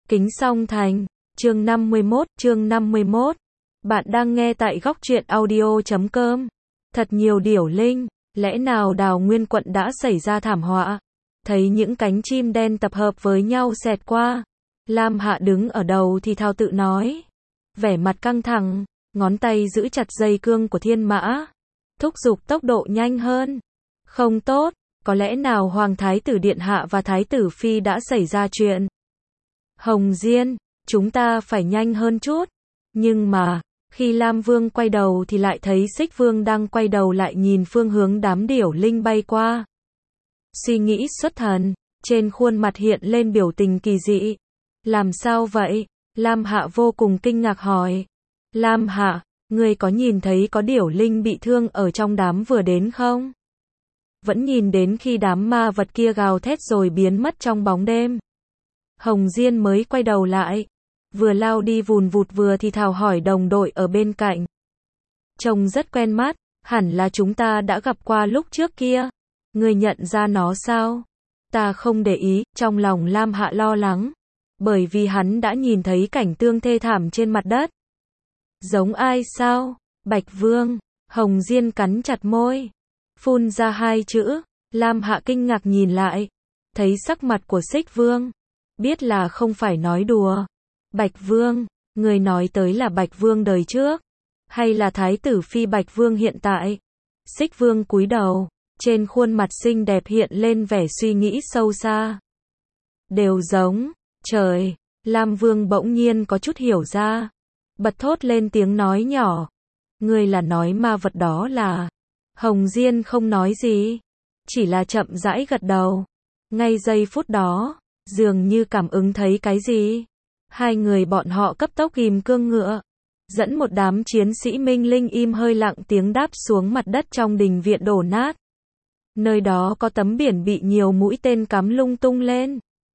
Kính song thành, chương 51. Bạn đang nghe tại góc truyện audio.com. Thật nhiều điểu linh, lẽ nào Đào Nguyên quận đã xảy ra thảm họa? Thấy những cánh chim đen tập hợp với nhau xẹt qua. Lam Hạ đứng ở đầu thì thào tự nói. Vẻ mặt căng thẳng, ngón tay giữ chặt dây cương của thiên mã. Thúc giục tốc độ nhanh hơn. Không tốt, có lẽ nào Hoàng Thái tử Điện Hạ và Thái tử Phi đã xảy ra chuyện? Hồng Diên, chúng ta phải nhanh hơn chút. Nhưng mà, khi Lam Vương quay đầu thì lại thấy Xích Vương đang quay đầu lại nhìn phương hướng đám điểu linh bay qua. Suy nghĩ xuất thần, trên khuôn mặt hiện lên biểu tình kỳ dị. Làm sao vậy? Lam Hạ vô cùng kinh ngạc hỏi. Lam Hạ, ngươi có nhìn thấy có điểu linh bị thương ở trong đám vừa đến không? Vẫn nhìn đến khi đám ma vật kia gào thét rồi biến mất trong bóng đêm. Hồng Diên mới quay đầu lại, vừa lao đi vùn vụt vừa thì thào hỏi đồng đội ở bên cạnh. Trông rất quen mắt, hẳn là chúng ta đã gặp qua lúc trước kia. Ngươi nhận ra nó sao? Ta không để ý, trong lòng Lam Hạ lo lắng, bởi vì hắn đã nhìn thấy cảnh tương thê thảm trên mặt đất. Giống ai sao? Bạch Vương. Hồng Diên cắn chặt môi, phun ra hai chữ. Lam Hạ kinh ngạc nhìn lại, thấy sắc mặt của Xích Vương, biết là không phải nói đùa. Bạch Vương, người nói tới là Bạch Vương đời trước, hay là Thái tử Phi Bạch Vương hiện tại? Xích Vương cúi đầu, trên khuôn mặt xinh đẹp hiện lên vẻ suy nghĩ sâu xa. Đều giống. Trời, Lam Vương bỗng nhiên có chút hiểu ra, bật thốt lên tiếng nói nhỏ. Ngươi là nói ma vật đó là... Hồng Diên không nói gì, chỉ là chậm rãi gật đầu. Ngay giây phút đó, dường như cảm ứng thấy cái gì. Hai người bọn họ cấp tốc ghim cương ngựa, dẫn một đám chiến sĩ Minh Linh im hơi lặng tiếng đáp xuống mặt đất trong đình viện đổ nát. Nơi đó có tấm biển bị nhiều mũi tên cắm lung tung lên.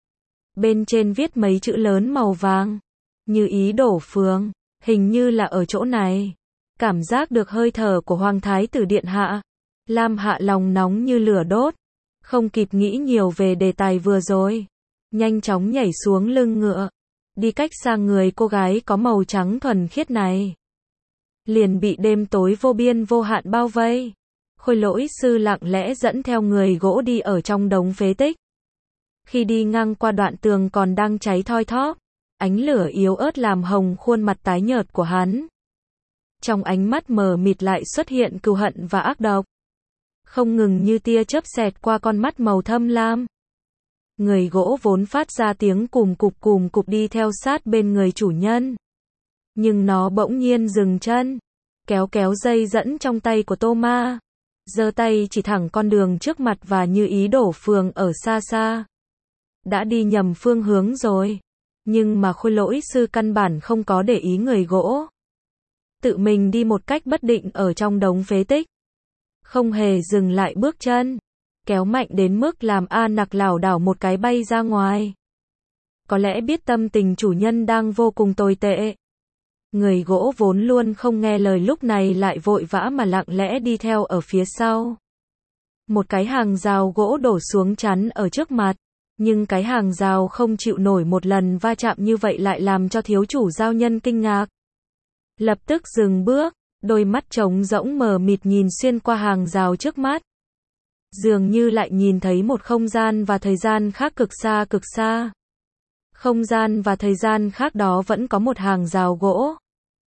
Bên trên viết mấy chữ lớn màu vàng, Như Ý Đổ Phường, hình như là ở chỗ này. Cảm giác được hơi thở của Hoàng Thái tử Điện Hạ. Lam Hạ lòng nóng như lửa đốt, không kịp nghĩ nhiều về đề tài vừa rồi. Nhanh chóng nhảy xuống lưng ngựa, đi cách xa người cô gái có màu trắng thuần khiết này. Liền bị đêm tối vô biên vô hạn bao vây. Khôi Lỗi sư lặng lẽ dẫn theo người gỗ đi ở trong đống phế tích. Khi đi ngang qua đoạn tường còn đang cháy thoi thóp, ánh lửa yếu ớt làm hồng khuôn mặt tái nhợt của hắn. Trong ánh mắt mờ mịt lại xuất hiện cừu hận và ác độc, không ngừng như tia chớp xẹt qua con mắt màu thâm lam. Người gỗ vốn phát ra tiếng cùm cụp đi theo sát bên người chủ nhân. Nhưng nó bỗng nhiên dừng chân, kéo dây dẫn trong tay của Tô Ma, giơ tay chỉ thẳng con đường trước mặt và Như Ý Đổ Phường ở xa xa. Đã đi nhầm phương hướng rồi, nhưng mà Khôi Lỗi sư căn bản không có để ý người gỗ. Tự mình đi một cách bất định ở trong đống phế tích, không hề dừng lại bước chân, kéo mạnh đến mức làm A Nặc lảo đảo một cái bay ra ngoài. Có lẽ biết tâm tình chủ nhân đang vô cùng tồi tệ, người gỗ vốn luôn không nghe lời lúc này lại vội vã mà lặng lẽ đi theo ở phía sau. Một cái hàng rào gỗ đổ xuống chắn ở trước mặt, nhưng cái hàng rào không chịu nổi một lần va chạm như vậy lại làm cho thiếu chủ giao nhân kinh ngạc. Lập tức dừng bước, đôi mắt trống rỗng mờ mịt nhìn xuyên qua hàng rào trước mắt. Dường như lại nhìn thấy một không gian và thời gian khác cực xa. Không gian và thời gian khác đó vẫn có một hàng rào gỗ.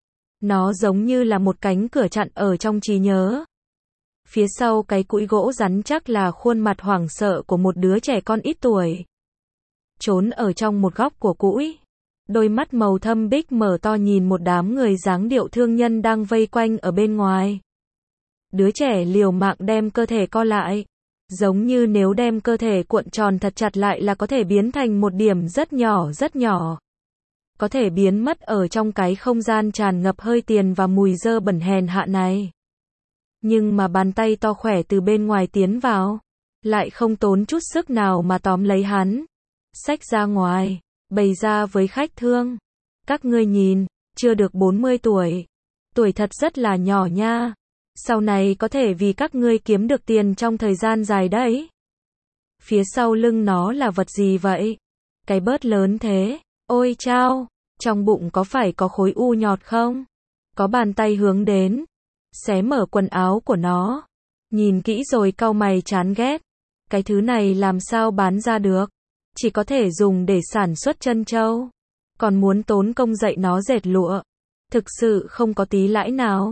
Nó giống như là một cánh cửa chặn ở trong trí nhớ. Phía sau cái cũi gỗ rắn chắc là khuôn mặt hoảng sợ của một đứa trẻ con ít tuổi. Trốn ở trong một góc của cũi. Đôi mắt màu thâm bích mở to nhìn một đám người dáng điệu thương nhân đang vây quanh ở bên ngoài. Đứa trẻ liều mạng đem cơ thể co lại, giống như nếu đem cơ thể cuộn tròn thật chặt lại là có thể biến thành một điểm rất nhỏ. Có thể biến mất ở trong cái không gian tràn ngập hơi tiền và mùi dơ bẩn hèn hạ này. Nhưng mà bàn tay to khỏe từ bên ngoài tiến vào, lại không tốn chút sức nào mà tóm lấy hắn, xách ra ngoài, bày ra với khách thương. Các ngươi nhìn, chưa được 40 tuổi. Tuổi thật rất là nhỏ nha. Sau này có thể vì các ngươi kiếm được tiền trong thời gian dài đấy. Phía sau lưng nó là vật gì vậy? Cái bớt lớn thế. Ôi chao, trong bụng có phải có khối u nhọt không? Có bàn tay hướng đến, xé mở quần áo của nó. Nhìn kỹ rồi cau mày chán ghét. Cái thứ này làm sao bán ra được? Chỉ có thể dùng để sản xuất trân châu. Còn muốn tốn công dạy nó dệt lụa. Thực sự không có tí lãi nào.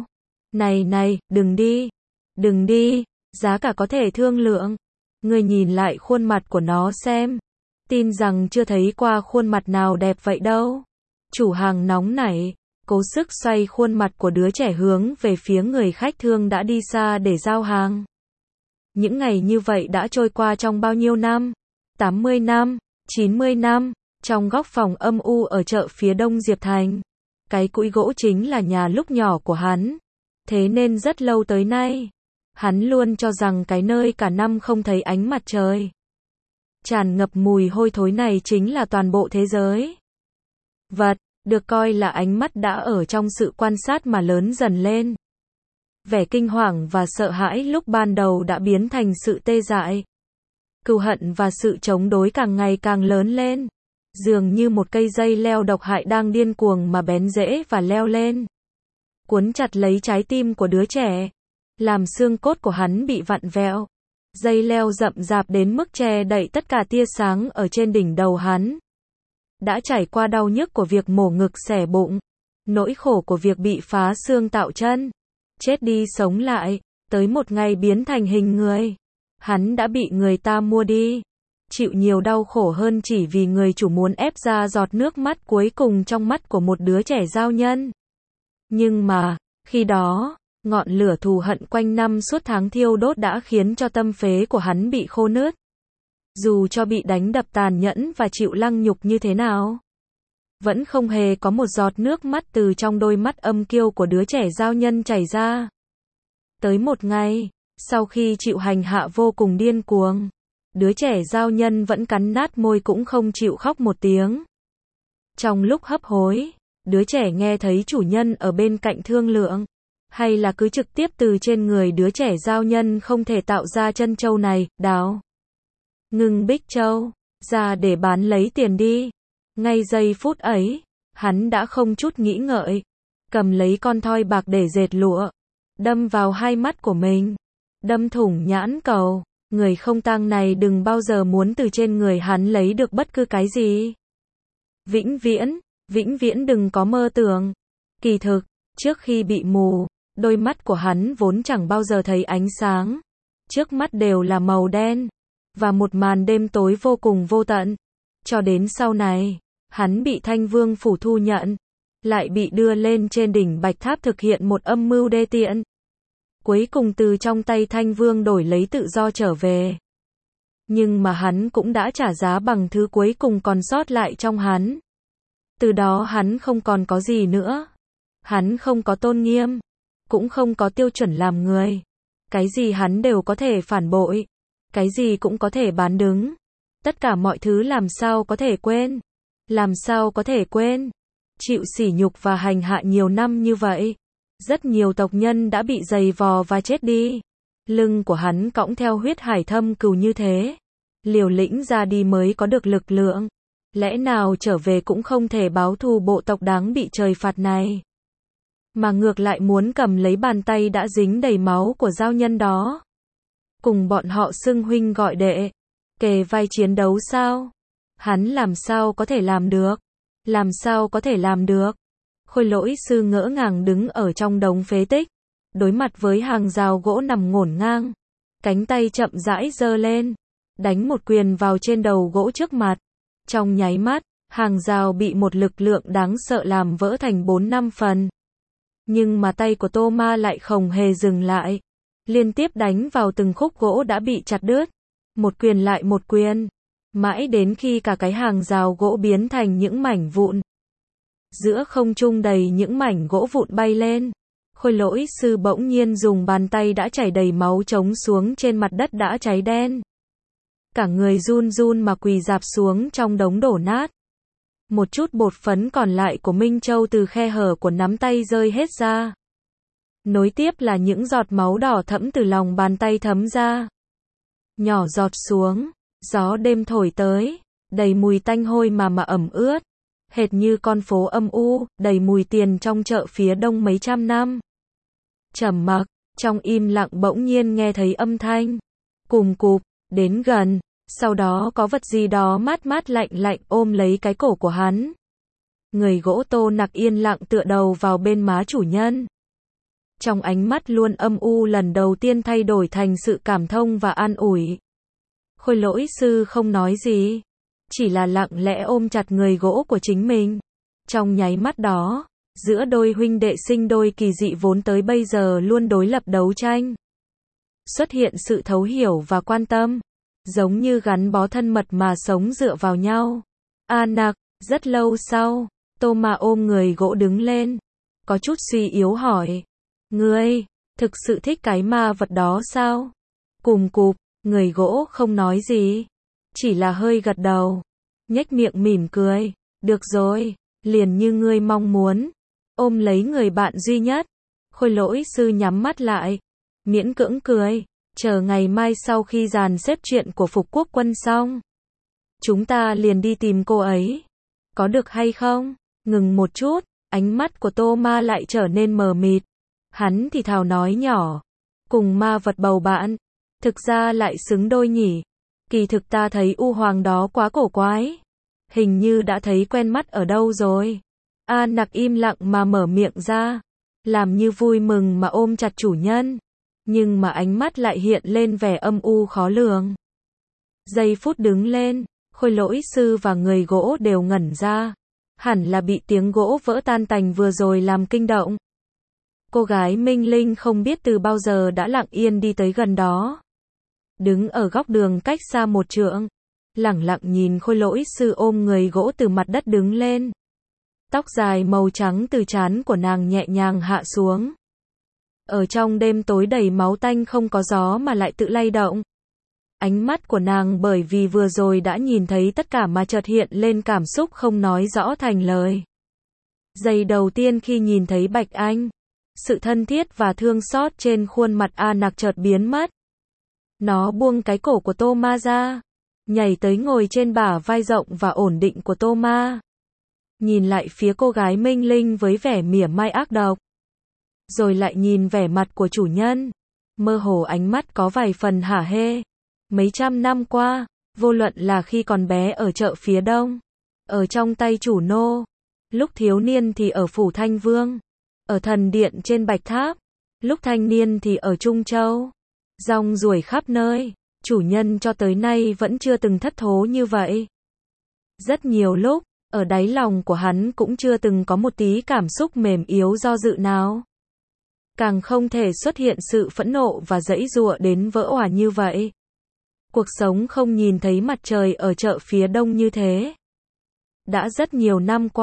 Này, đừng đi. Đừng đi, giá cả có thể thương lượng. Ngươi nhìn lại khuôn mặt của nó xem. Tin rằng chưa thấy qua khuôn mặt nào đẹp vậy đâu. Chủ hàng nóng nảy, cố sức xoay khuôn mặt của đứa trẻ hướng về phía người khách thương đã đi xa để giao hàng. Những ngày như vậy đã trôi qua trong bao nhiêu năm? 80 năm, 90 năm, trong góc phòng âm u ở chợ phía đông Diệp Thành. Cái cũi gỗ chính là nhà lúc nhỏ của hắn. Thế nên rất lâu tới nay, hắn luôn cho rằng cái nơi cả năm không thấy ánh mặt trời, tràn ngập mùi hôi thối này chính là toàn bộ thế giới. Vật, được coi là ánh mắt đã ở trong sự quan sát mà lớn dần lên. Vẻ kinh hoàng và sợ hãi lúc ban đầu đã biến thành sự tê dại. Cừu hận và sự chống đối càng ngày càng lớn lên. Dường như một cây dây leo độc hại đang điên cuồng mà bén rễ và leo lên. Cuốn chặt lấy trái tim của đứa trẻ. Làm xương cốt của hắn bị vặn vẹo. Dây leo rậm rạp đến mức che đậy tất cả tia sáng ở trên đỉnh đầu hắn. Đã trải qua đau nhức của việc mổ ngực xẻ bụng. Nỗi khổ của việc bị phá xương tạo chân. Chết đi sống lại. Tới một ngày biến thành hình người. Hắn đã bị người ta mua đi. Chịu nhiều đau khổ hơn chỉ vì người chủ muốn ép ra giọt nước mắt cuối cùng trong mắt của một đứa trẻ giao nhân. Nhưng mà, khi đó, ngọn lửa thù hận quanh năm suốt tháng thiêu đốt đã khiến cho tâm phế của hắn bị khô nứt. Dù cho bị đánh đập tàn nhẫn và chịu lăng nhục như thế nào, vẫn không hề có một giọt nước mắt từ trong đôi mắt âm kiêu của đứa trẻ giao nhân chảy ra. Tới một ngày, sau khi chịu hành hạ vô cùng điên cuồng, đứa trẻ giao nhân vẫn cắn nát môi cũng không chịu khóc một tiếng. Trong lúc hấp hối, đứa trẻ nghe thấy chủ nhân ở bên cạnh thương lượng, hay là cứ trực tiếp từ trên người đứa trẻ giao nhân không thể tạo ra chân châu này, đào ngưng bích châu ra để bán lấy tiền đi. Ngay giây phút ấy, hắn đã không chút nghĩ ngợi, cầm lấy con thoi bạc để dệt lụa, đâm vào hai mắt của mình, đâm thủng nhãn cầu. Người không tang này đừng bao giờ muốn từ trên người hắn lấy được bất cứ cái gì. Vĩnh viễn đừng có mơ tưởng. Kỳ thực, trước khi bị mù, đôi mắt của hắn vốn chẳng bao giờ thấy ánh sáng. Trước mắt đều là màu đen, và một màn đêm tối vô cùng vô tận. Cho đến sau này, hắn bị Thanh Vương phủ thu nhận, lại bị đưa lên trên đỉnh Bạch Tháp thực hiện một âm mưu đê tiện. Cuối cùng từ trong tay Thanh Vương đổi lấy tự do trở về. Nhưng mà hắn cũng đã trả giá bằng thứ cuối cùng còn sót lại trong hắn. Từ đó hắn không còn có gì nữa. Hắn không có tôn nghiêm, cũng không có tiêu chuẩn làm người. Cái gì hắn đều có thể phản bội, cái gì cũng có thể bán đứng. Tất cả mọi thứ làm sao có thể quên? Làm sao có thể quên? Chịu sỉ nhục và hành hạ nhiều năm như vậy. Rất nhiều tộc nhân đã bị giày vò và chết đi. Lưng của hắn cõng theo huyết hải thâm cừu như thế. Liều lĩnh ra đi mới có được lực lượng. Lẽ nào trở về cũng không thể báo thù bộ tộc đáng bị trời phạt này. Mà ngược lại muốn cầm lấy bàn tay đã dính đầy máu của giao nhân đó. Cùng bọn họ xưng huynh gọi đệ. Kề vai chiến đấu sao? Hắn làm sao có thể làm được? Làm sao có thể làm được? Khôi Lỗi sư ngỡ ngàng đứng ở trong đống phế tích, đối mặt với hàng rào gỗ nằm ngổn ngang, cánh tay chậm rãi giơ lên, đánh một quyền vào trên đầu gỗ trước mặt. Trong nháy mắt, hàng rào bị một lực lượng đáng sợ làm vỡ thành 4-5 phần. Nhưng mà tay của Tô Ma lại không hề dừng lại, liên tiếp đánh vào từng khúc gỗ đã bị chặt đứt, một quyền lại một quyền, mãi đến khi cả cái hàng rào gỗ biến thành những mảnh vụn. Giữa không trung đầy những mảnh gỗ vụn bay lên. Khôi Lỗi sư bỗng nhiên dùng bàn tay đã chảy đầy máu trống xuống trên mặt đất đã cháy đen. Cả người run run mà quỳ rạp xuống trong đống đổ nát. Một chút bột phấn còn lại của Minh Châu từ khe hở của nắm tay rơi hết ra. Nối tiếp là những giọt máu đỏ thẫm từ lòng bàn tay thấm ra. Nhỏ giọt xuống, gió đêm thổi tới, đầy mùi tanh hôi mà ẩm ướt. hệt như con phố âm u, đầy mùi tiền trong chợ phía đông mấy trăm năm. Trầm mặc, trong im lặng bỗng nhiên nghe thấy âm thanh cùm cụp, đến gần, sau đó có vật gì đó mát mát lạnh lạnh ôm lấy cái cổ của hắn. Người gỗ Tô Nặc yên lặng tựa đầu vào bên má chủ nhân. Trong ánh mắt luôn âm u lần đầu tiên thay đổi thành sự cảm thông và an ủi. Khôi Lỗi sư không nói gì, chỉ là lặng lẽ ôm chặt người gỗ của chính mình. Trong nháy mắt đó, giữa đôi huynh đệ sinh đôi kỳ dị vốn tới bây giờ luôn đối lập đấu tranh, xuất hiện sự thấu hiểu và quan tâm, giống như gắn bó thân mật mà sống dựa vào nhau. Nặc, rất lâu sau, Tô Ma ôm người gỗ đứng lên, có chút suy yếu hỏi, ngươi, thực sự thích cái ma vật đó sao? Cùm cụp, người gỗ không nói gì, chỉ là hơi gật đầu, nhếch miệng mỉm cười, được rồi, liền như ngươi mong muốn, ôm lấy người bạn duy nhất. Khôi Lỗi sư nhắm mắt lại, miễn cưỡng cười, chờ ngày mai sau khi dàn xếp chuyện của Phục Quốc quân xong, chúng ta liền đi tìm cô ấy, có được hay không? Ngừng một chút, ánh mắt của Tô Ma lại trở nên mờ mịt, hắn thì thào nói nhỏ, cùng ma vật bầu bạn, thực ra lại xứng đôi nhỉ, kỳ thực ta thấy U Hoàng đó quá cổ quái, hình như đã thấy quen mắt ở đâu rồi. Nặc im lặng mà mở miệng ra, làm như vui mừng mà ôm chặt chủ nhân, nhưng mà ánh mắt lại hiện lên vẻ âm u khó lường. Giây phút đứng lên, Khôi Lỗi sư và người gỗ đều ngẩn ra, hẳn là bị tiếng gỗ vỡ tan tành vừa rồi làm kinh động. Cô gái Minh Linh không biết từ bao giờ đã lặng yên đi tới gần đó, đứng ở góc đường cách xa một trượng, lẳng lặng nhìn Khôi Lỗi sư ôm người gỗ từ mặt đất đứng lên. Tóc dài màu trắng từ trán của nàng nhẹ nhàng hạ xuống. Ở trong đêm tối đầy máu tanh không có gió mà lại tự lay động. Ánh mắt của nàng bởi vì vừa rồi đã nhìn thấy tất cả mà chợt hiện lên cảm xúc không nói rõ thành lời. Giây đầu tiên khi nhìn thấy Bạch Anh, sự thân thiết và thương xót trên khuôn mặt Nặc chợt biến mất. Nó buông cái cổ của Tô Ma ra, nhảy tới ngồi trên bả vai rộng và ổn định của Tô Ma. Nhìn lại phía cô gái Minh Linh với vẻ mỉa mai ác độc. Rồi lại nhìn vẻ mặt của chủ nhân, mơ hồ ánh mắt có vài phần hả hê. Mấy trăm năm qua, vô luận là khi còn bé ở chợ phía đông, ở trong tay chủ nô, lúc thiếu niên thì ở phủ Thanh Vương, ở thần điện trên Bạch Tháp, lúc thanh niên thì ở Trung Châu, rong ruổi khắp nơi, chủ nhân cho tới nay vẫn chưa từng thất thố như vậy. Rất nhiều lúc, ở đáy lòng của hắn cũng chưa từng có một tí cảm xúc mềm yếu do dự nào. Càng không thể xuất hiện sự phẫn nộ và giãy giụa đến vỡ òa như vậy. Cuộc sống không nhìn thấy mặt trời ở chợ phía đông như thế. Đã rất nhiều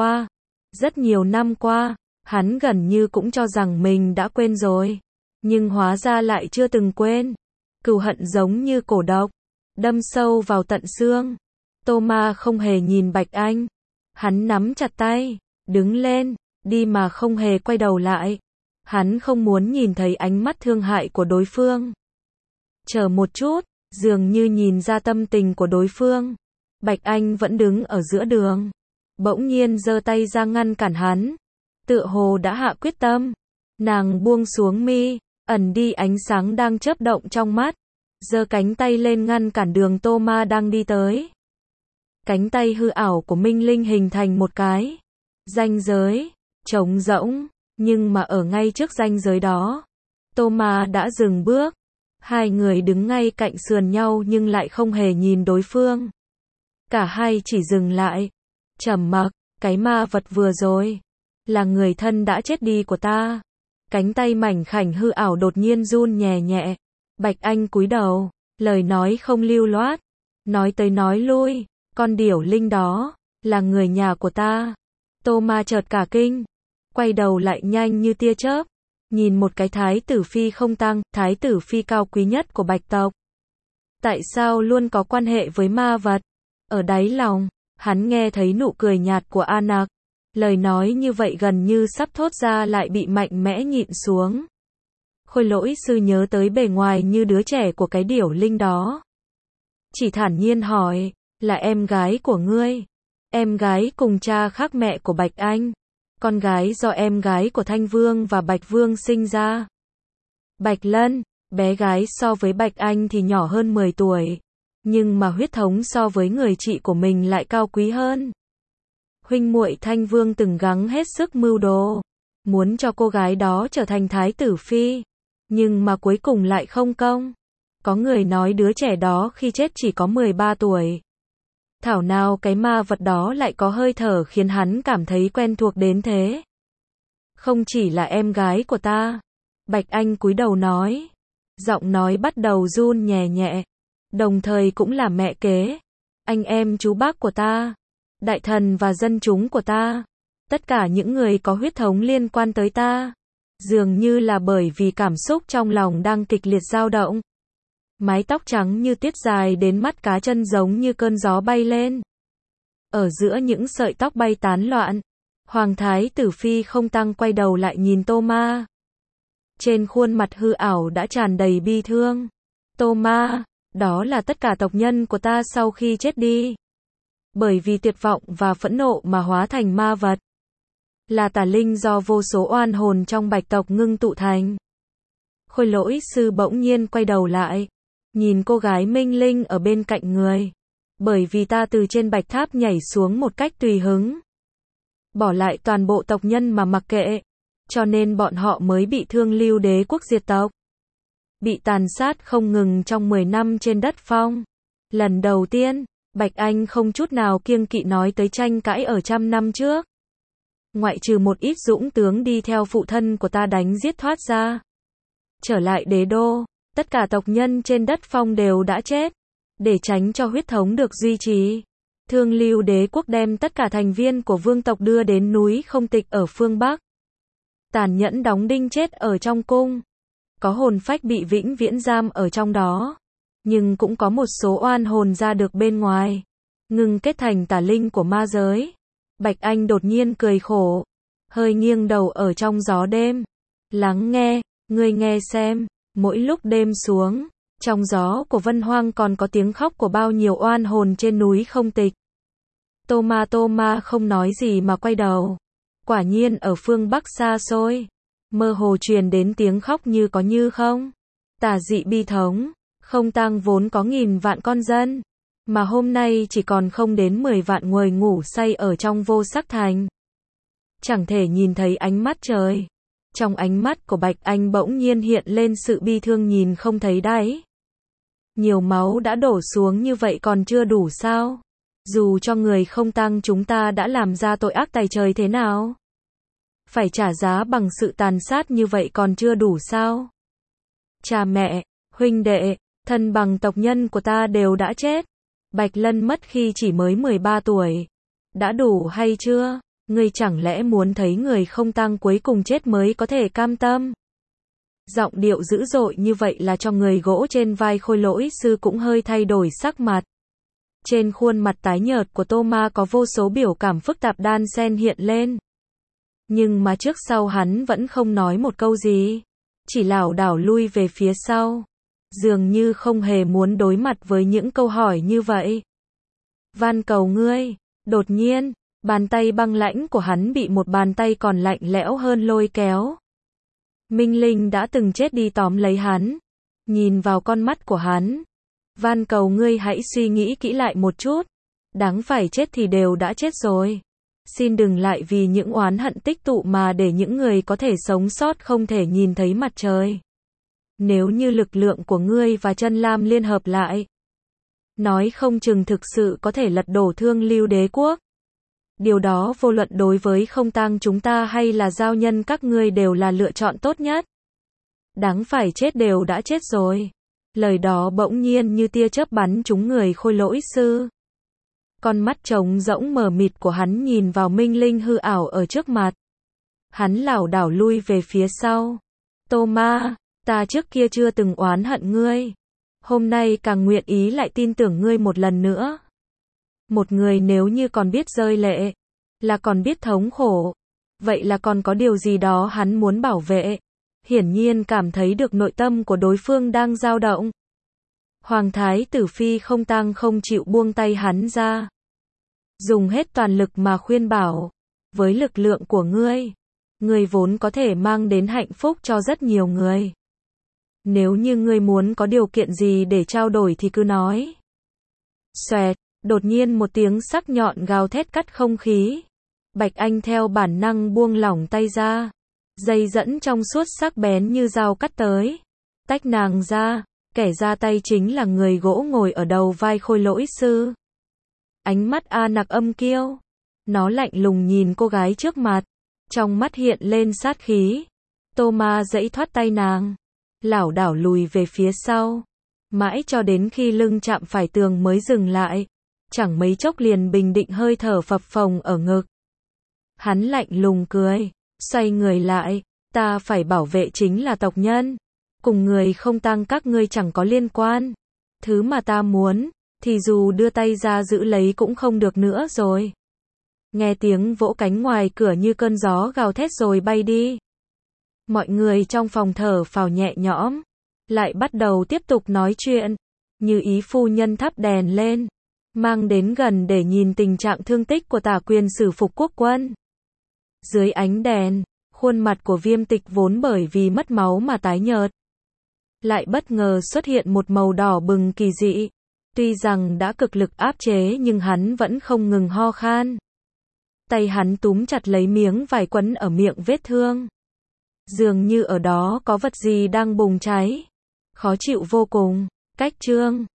năm qua, hắn gần như cũng cho rằng mình đã quên rồi. Nhưng hóa ra lại chưa từng quên. Cừu hận giống như cổ độc, đâm sâu vào tận xương. Tô Ma không hề nhìn Bạch Anh. Hắn nắm chặt tay, đứng lên, đi mà không hề quay đầu lại. Hắn không muốn nhìn thấy ánh mắt thương hại của đối phương. Chờ một chút, dường như nhìn ra tâm tình của đối phương. Bạch Anh vẫn đứng ở giữa đường, bỗng nhiên giơ tay ra ngăn cản hắn. Tựa hồ đã hạ quyết tâm. Nàng buông xuống mi, ẩn đi ánh sáng đang chớp động trong mắt, giơ cánh tay lên ngăn cản đường Tô Ma đang đi tới. Cánh tay hư ảo của Minh Linh hình thành một cái ranh giới trống rỗng, nhưng mà ở ngay trước ranh giới đó, Tô Ma đã dừng bước. Hai người đứng ngay cạnh sườn nhau nhưng lại không hề nhìn đối phương. Cả hai chỉ dừng lại, trầm mặc. Cái ma vật vừa rồi là người thân đã chết đi của ta. Cánh tay mảnh khảnh hư ảo đột nhiên run nhẹ nhẹ. Bạch Anh cúi đầu, lời nói không lưu loát, nói tới nói lui, con điểu linh đó là người nhà của ta. Tô Ma chợt cả kinh, quay đầu lại nhanh như tia chớp, nhìn một cái thái tử phi không tăng, thái tử phi cao quý nhất của Bạch tộc. Tại sao luôn có quan hệ với ma vật? Ở đáy lòng, hắn nghe thấy nụ cười nhạt của Nặc. Lời nói như vậy gần như sắp thốt ra lại bị mạnh mẽ nhịn xuống. Khôi Lỗi sư nhớ tới bề ngoài như đứa trẻ của cái điểu linh đó. Chỉ thản nhiên hỏi, là em gái của ngươi? em gái cùng cha khác mẹ của Bạch Anh. Con gái do em gái của Thanh Vương và Bạch Vương sinh ra. Bạch Lân, bé gái so với Bạch Anh thì nhỏ hơn 10 tuổi. Nhưng mà huyết thống so với người chị của mình lại cao quý hơn. Huynh muội Thanh Vương từng gắng hết sức mưu đồ, muốn cho cô gái đó trở thành thái tử phi. Nhưng mà cuối cùng lại không công. Có người nói đứa trẻ đó khi chết chỉ có 13 tuổi. Thảo nào cái ma vật đó lại có hơi thở khiến hắn cảm thấy quen thuộc đến thế. Không chỉ là em gái của ta. Bạch Anh cúi đầu nói. Giọng nói bắt đầu run nhẹ nhẹ. Đồng thời cũng là mẹ kế. Anh em chú bác của ta. Đại thần và dân chúng của ta. Tất cả những người có huyết thống liên quan tới ta. Dường như là bởi vì cảm xúc trong lòng đang kịch liệt dao động. Mái tóc trắng như tuyết dài đến mắt cá chân giống như cơn gió bay lên. Ở giữa những sợi tóc bay tán loạn, Hoàng thái tử phi không tăng quay đầu lại nhìn Tô Ma. Trên khuôn mặt hư ảo đã tràn đầy bi thương. Tô Ma, đó là tất cả tộc nhân của ta sau khi chết đi. Bởi vì tuyệt vọng và phẫn nộ mà hóa thành ma vật. Là tà linh do vô số oan hồn trong Bạch tộc ngưng tụ thành. Khôi lỗi sư bỗng nhiên quay đầu lại. Nhìn cô gái Minh Linh ở bên cạnh người. Bởi vì ta từ trên Bạch Tháp nhảy xuống một cách tùy hứng. Bỏ lại toàn bộ tộc nhân mà mặc kệ. Cho nên bọn họ mới bị Thương Lưu Đế quốc diệt tộc. Bị tàn sát không ngừng trong 10 năm trên đất phong. Lần đầu tiên, Bạch Anh không chút nào kiêng kỵ nói tới tranh cãi ở 100 năm trước. Ngoại trừ một ít dũng tướng đi theo phụ thân của ta đánh giết thoát ra. Trở lại đế đô, tất cả tộc nhân trên đất phong đều đã chết. Để tránh cho huyết thống được duy trì, Thương Lưu Đế quốc đem tất cả thành viên của vương tộc đưa đến núi Không Tịch ở phương Bắc. Tàn nhẫn đóng đinh chết ở trong cung. Có hồn phách bị vĩnh viễn giam ở trong đó. Nhưng cũng có một số oan hồn ra được bên ngoài. Ngừng kết thành tà linh của ma giới. Bạch Anh đột nhiên cười khổ. Hơi nghiêng đầu ở trong gió đêm. Lắng nghe, ngươi nghe xem. Mỗi lúc đêm xuống, trong gió của Vân Hoang còn có tiếng khóc của bao nhiêu oan hồn trên núi Không Tịch. Tô Ma không nói gì mà quay đầu. Quả nhiên ở phương Bắc xa xôi, mơ hồ truyền đến tiếng khóc như có như không. Tà dị bi thống, Không Tang vốn có nghìn vạn con dân, mà hôm nay chỉ còn không đến 10 vạn người ngủ say ở trong vô sắc thành. Chẳng thể nhìn thấy ánh mắt trời. Trong ánh mắt của Bạch Anh bỗng nhiên hiện lên sự bi thương nhìn không thấy đáy. Nhiều máu đã đổ xuống như vậy còn chưa đủ sao? Dù cho người Không Tang chúng ta đã làm ra tội ác tày trời thế nào? Phải trả giá bằng sự tàn sát như vậy còn chưa đủ sao? Cha mẹ, huynh đệ, thân bằng tộc nhân của ta đều đã chết. Bạch Lân mất khi chỉ mới 13 tuổi. Đã đủ hay chưa? Ngươi chẳng lẽ muốn thấy người Không Tang cuối cùng chết mới có thể cam tâm? Giọng điệu dữ dội như vậy là cho người gỗ trên vai Khôi lỗi sư cũng hơi thay đổi sắc mặt. Trên khuôn mặt tái nhợt của Tô Ma có vô số biểu cảm phức tạp đan xen hiện lên. Nhưng mà trước sau hắn vẫn không nói một câu gì. Chỉ lảo đảo lui về phía sau. Dường như không hề muốn đối mặt với những câu hỏi như vậy. Van cầu ngươi. Đột nhiên, bàn tay băng lãnh của hắn bị một bàn tay còn lạnh lẽo hơn lôi kéo. Minh Linh đã từng chết đi tóm lấy hắn. Nhìn vào con mắt của hắn. Van cầu ngươi hãy suy nghĩ kỹ lại một chút. Đáng phải chết thì đều đã chết rồi. Xin đừng lại vì những oán hận tích tụ mà để những người có thể sống sót không thể nhìn thấy mặt trời. Nếu như lực lượng của ngươi và Chân Lam liên hợp lại, nói không chừng thực sự có thể lật đổ Thương Lưu Đế quốc. Điều đó vô luận đối với Không Tang chúng ta hay là giao nhân các ngươi đều là lựa chọn tốt nhất. Đáng phải chết đều đã chết rồi. Lời đó bỗng nhiên như tia chớp bắn trúng người Khôi lỗi sư. Con mắt trống rỗng mờ mịt của hắn nhìn vào Minh Linh hư ảo ở trước mặt. Hắn lảo đảo lui về phía sau. Tô Ma, ta trước kia chưa từng oán hận ngươi. Hôm nay càng nguyện ý lại tin tưởng ngươi một lần nữa. Một người nếu như còn biết rơi lệ, là còn biết thống khổ, vậy là còn có điều gì đó hắn muốn bảo vệ. Hiển nhiên cảm thấy được nội tâm của đối phương đang dao động. Hoàng thái tử phi Không Tang không chịu buông tay hắn ra. dùng hết toàn lực mà khuyên bảo. Với lực lượng của ngươi vốn có thể mang đến hạnh phúc cho rất nhiều người. Nếu như ngươi muốn có điều kiện gì để trao đổi thì cứ nói. Xoẹt, đột nhiên một tiếng sắc nhọn gào thét cắt không khí. Bạch Anh theo bản năng buông lỏng tay ra. Dây dẫn trong suốt sắc bén như dao cắt tới. Tách nàng ra, kẻ ra tay chính là người gỗ ngồi ở đầu vai Khôi Lỗi sư. Ánh mắt A Nặc âm kiêu. Nó lạnh lùng nhìn cô gái trước mặt. Trong mắt hiện lên sát khí. Tô Ma giãy thoát tay nàng. Lảo đảo lùi về phía sau. Mãi cho đến khi lưng chạm phải tường mới dừng lại. Chẳng mấy chốc liền bình định hơi thở phập phồng ở ngực. Hắn lạnh lùng cười. Xoay người lại. Ta phải bảo vệ chính là tộc nhân. Cùng người không tang các ngươi chẳng có liên quan. Thứ mà ta muốn, thì dù đưa tay ra giữ lấy cũng không được nữa rồi. Nghe tiếng vỗ cánh ngoài cửa như cơn gió gào thét rồi bay đi. Mọi người trong phòng thở phào nhẹ nhõm. Lại bắt đầu tiếp tục nói chuyện. Như Ý phu nhân thắp đèn lên. Mang đến gần để nhìn tình trạng thương tích của Tả Quyền Sử Phục Quốc Quân. Dưới ánh đèn, khuôn mặt của Viêm Tịch vốn bởi vì mất máu mà tái nhợt. Lại bất ngờ xuất hiện một màu đỏ bừng kỳ dị. Tuy rằng đã cực lực áp chế nhưng hắn vẫn không ngừng ho khan. Tay hắn túm chặt lấy miếng vải quấn ở miệng vết thương. Dường như ở đó có vật gì đang bùng cháy. Khó chịu vô cùng. Cách chương